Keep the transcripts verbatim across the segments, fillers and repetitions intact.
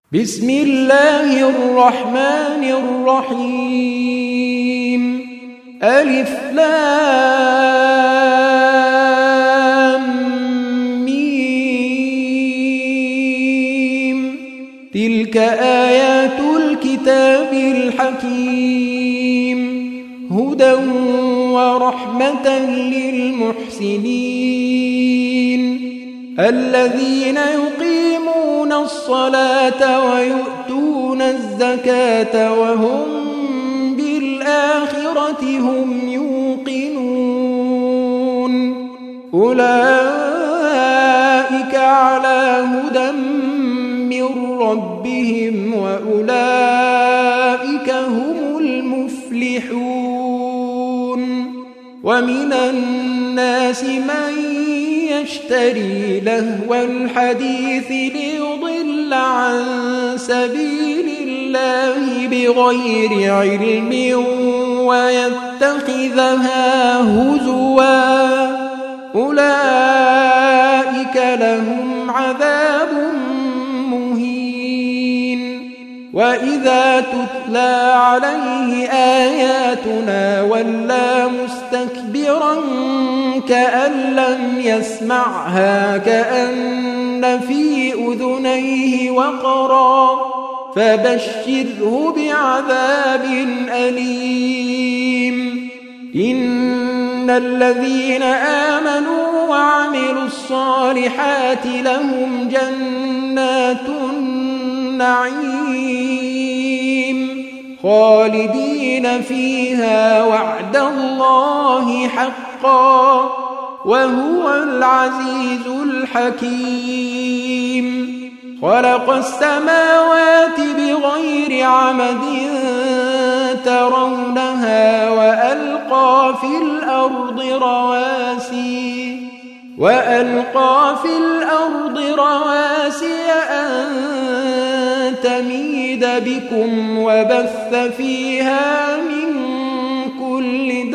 بسم الله الرحمن الرحيم ألف لام ميم تلك آيات الكتاب الحكيم هدى ورحمة للمحسنين الذين يقيمون الصلاة ويؤتون الزكاة وهم بالآخرة هم يوقنون أولئك على هدى من ربهم وأولئك هم المفلحون ومن الناس من يشتري لهو الحديث ليضل عن سبيل الله بغير علم ويتخذها هزوا أولئك لهم عذاب مهين وإذا تتلى عليه آياتنا ولى مستكبرا كأن لم يسمعها كأن في أذنيه وقرا فبشره بعذاب أليم إن الذين آمنوا وعملوا الصالحات لهم جنات النعيم خالدين فيها وعد الله حقا وهو العزيز الحكيم خلق السماوات بغير عمد ترونها وألقى في الأرض رواسي وألقى في الأرض رواسي أن تميد بكم وبث فيها من كل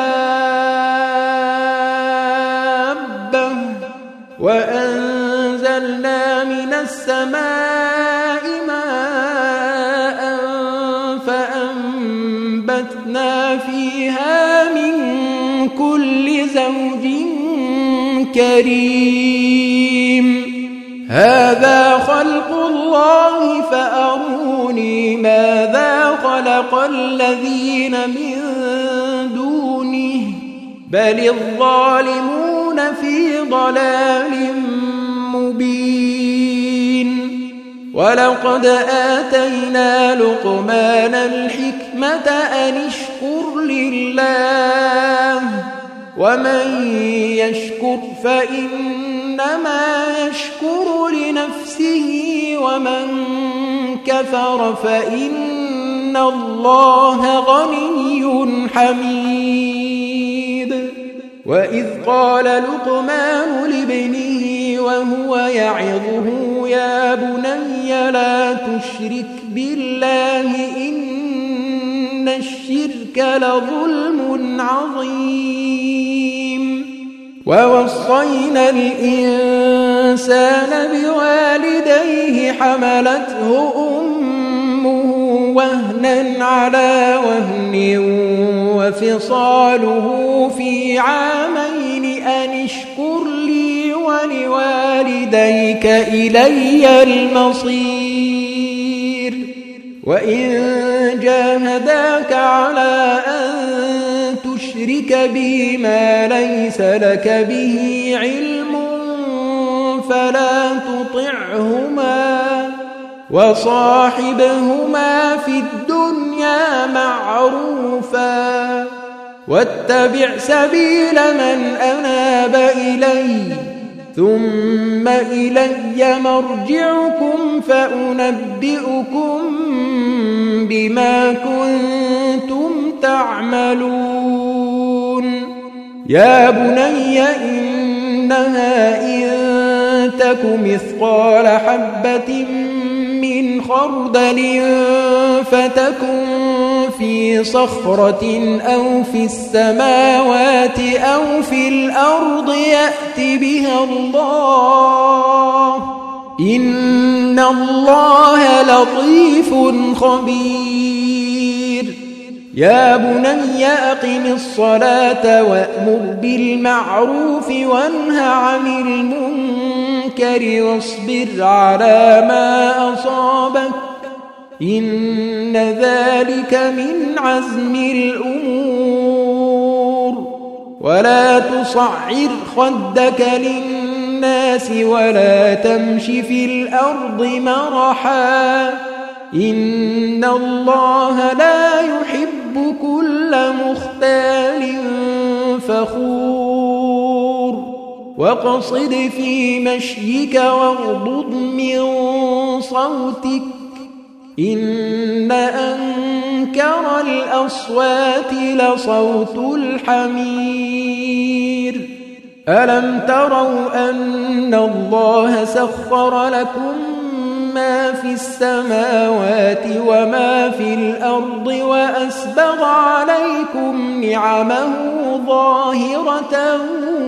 دابة وأنزلنا من السماء ماء فأنبتنا فيها من كل زوج كريم هذا خلق الله فأروني ماذا خلق الذين من دونه بل الظالمون في ضلال مبين ولقد آتينا لقمان الحكمة أن اشكر لله ومن يشكر فإنما يشكر لنفسه ومن كفر فإن الله غني حميد وإذ قال لقمان لابنه وهو يعظه يا بني لا تشرك بالله إن الشرك لظلم عظيم ووصينا الإنسان بوالديه حملته أمه وهنا على وهن وفصاله في عامين أن اشكر لي ولوالديك إلي المصير وإن جاهداك على أن تشرك بي ما ليس لك به علم فلا تطعهما وصاحبهما في الدنيا معروفا واتبع سبيل من أناب إلي ثم إلي مرجعكم فأنبئكم بما كنتم تعملون يا بني إنها إن تك مثقال حبة من خردل فتكن في صخرة أو في السماوات أو في الأرض يأت بها الله إن الله لطيف خبير يا بني أقم الصلاة وأمر بالمعروف وانه عن المنكر واصبر على ما أصابك إن ذلك من عزم الأمور ولا تصعر خدك للناس ولا تمش في الأرض مرحا إن الله لا يحب كل مختال فخور واقصد في مشيك واغضض من صوتك إن أنكر الأصوات لصوت الحمير ألم تروا أن الله سخر لكم ما في السماوات وما في الأرض وأسبغ عليكم نعمه ظاهرة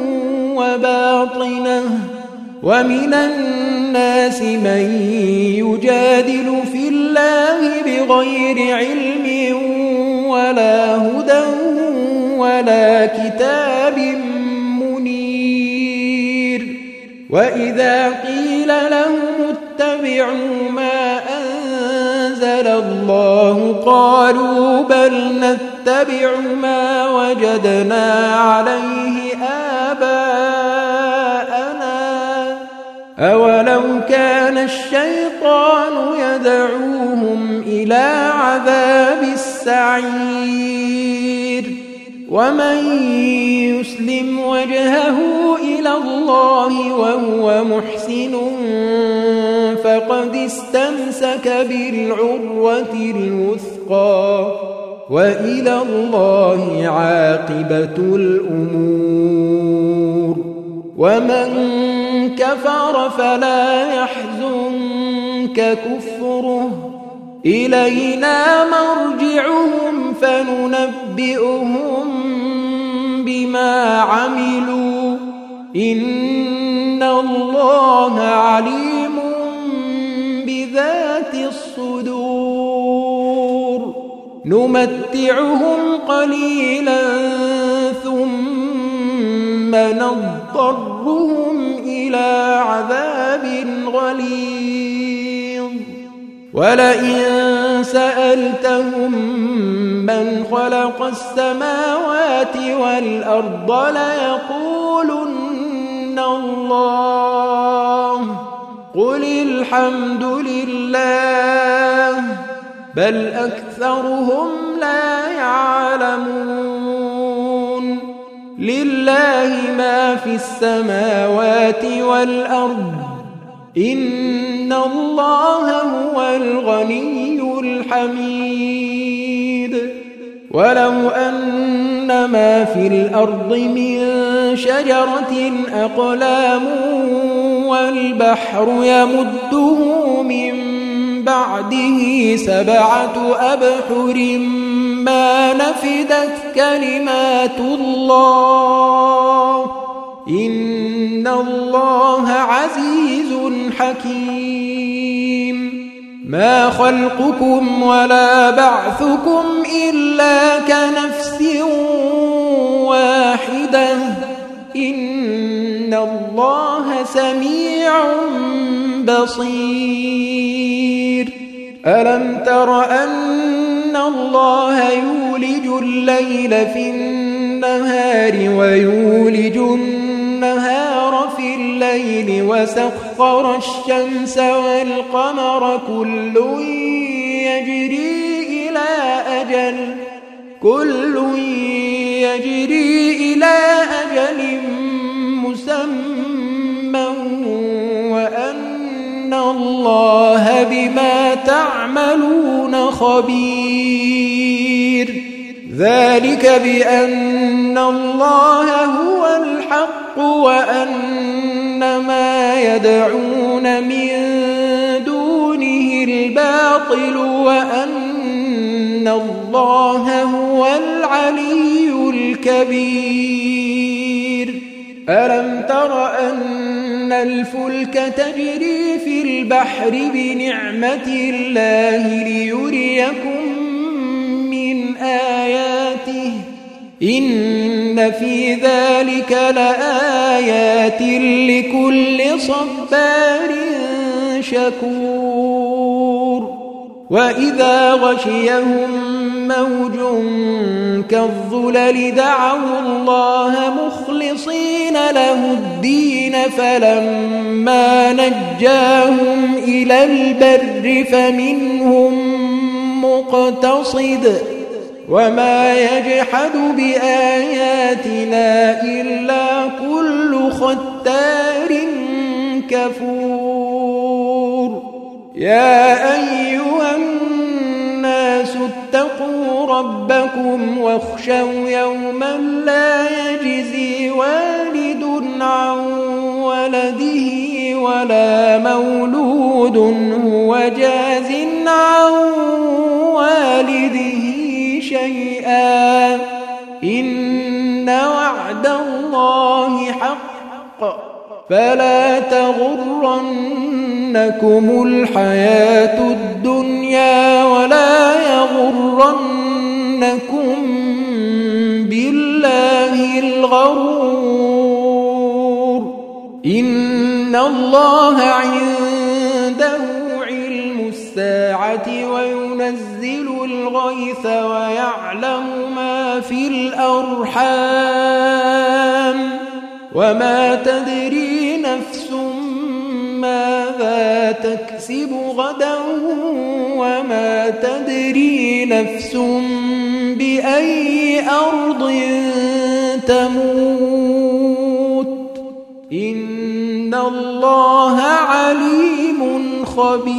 وباطنة ومن الناس من يجادل في الله بغير علم ولا هدى ولا كتاب منير وإذا قيل لهم اتبعوا ما أنزل الله قالوا بل نتبع ما وجدنا عليه آباءنا أولو كان الشيطان يدعوهم إلى عذاب السعير ومن يسلم وجهه إلى الله وهو محسن فقد استمسك بالعروة الوثقى وإلى الله عاقبة الأمور ومن كفر فلا يحزنك كفره إلينا مرجعهم فننبئهم بما عملوا إن الله عليم بذات الصدور نمتعهم قليلا ثم نضطرهم إلى عذاب غليظ ولئن سألتهم من خلق السماوات والأرض ليقولن الله قل الحمد لله بل أكثرهم لا يعلمون لله ما في السماوات والأرض إن الله هو الغني الحميد ولو أن ما في الأرض من شجرة أقلام والبحر يمده من بعده سبعة أبحر ما نفدت كلمات الله إن الله عزيز حكيم ما خلقكم ولا بعثكم إلا كنفس واحدة إن الله سميع بصير ألم تر أن الله يولج الليل في النهار ويولج النهار في الليل وسخر الشمس والقمر كل يجري إلى أجل كل يجري إلى أجل مسمى وأن الله بما تعملون خبير ذلك بأن الله هو الحق وأن ما يدعون من دونه الباطل وأن الله هو العلي الكبير ألم تر أن الفلك تجري في البحر بنعمة الله ليريكم من آياته إن في ذلك لآيات لكل صبار شكور وإذا غشيهم موج كالظلل دعوا الله مخلصين له الدين فلما نجاهم إلى البر فمنهم مقتصد وما يجحد بآياتنا إلا كل ختار كفور يا أيها الناس اتقوا ربكم واخشوا يوما لا يجزي والد عن ولده ولا مولود هو جاز عن والده شيئا إن وعد الله حق فلا تغرنكم الحياة الدنيا ولا يغرنكم بالله الغرور إن الله عنده علم الساعة وينزل الغيث ويعلم ما في الأرحام وما تدري نفس ماذا تكسب غدا وما تدري نفس بأي أرض تموت إن الله عليم خبير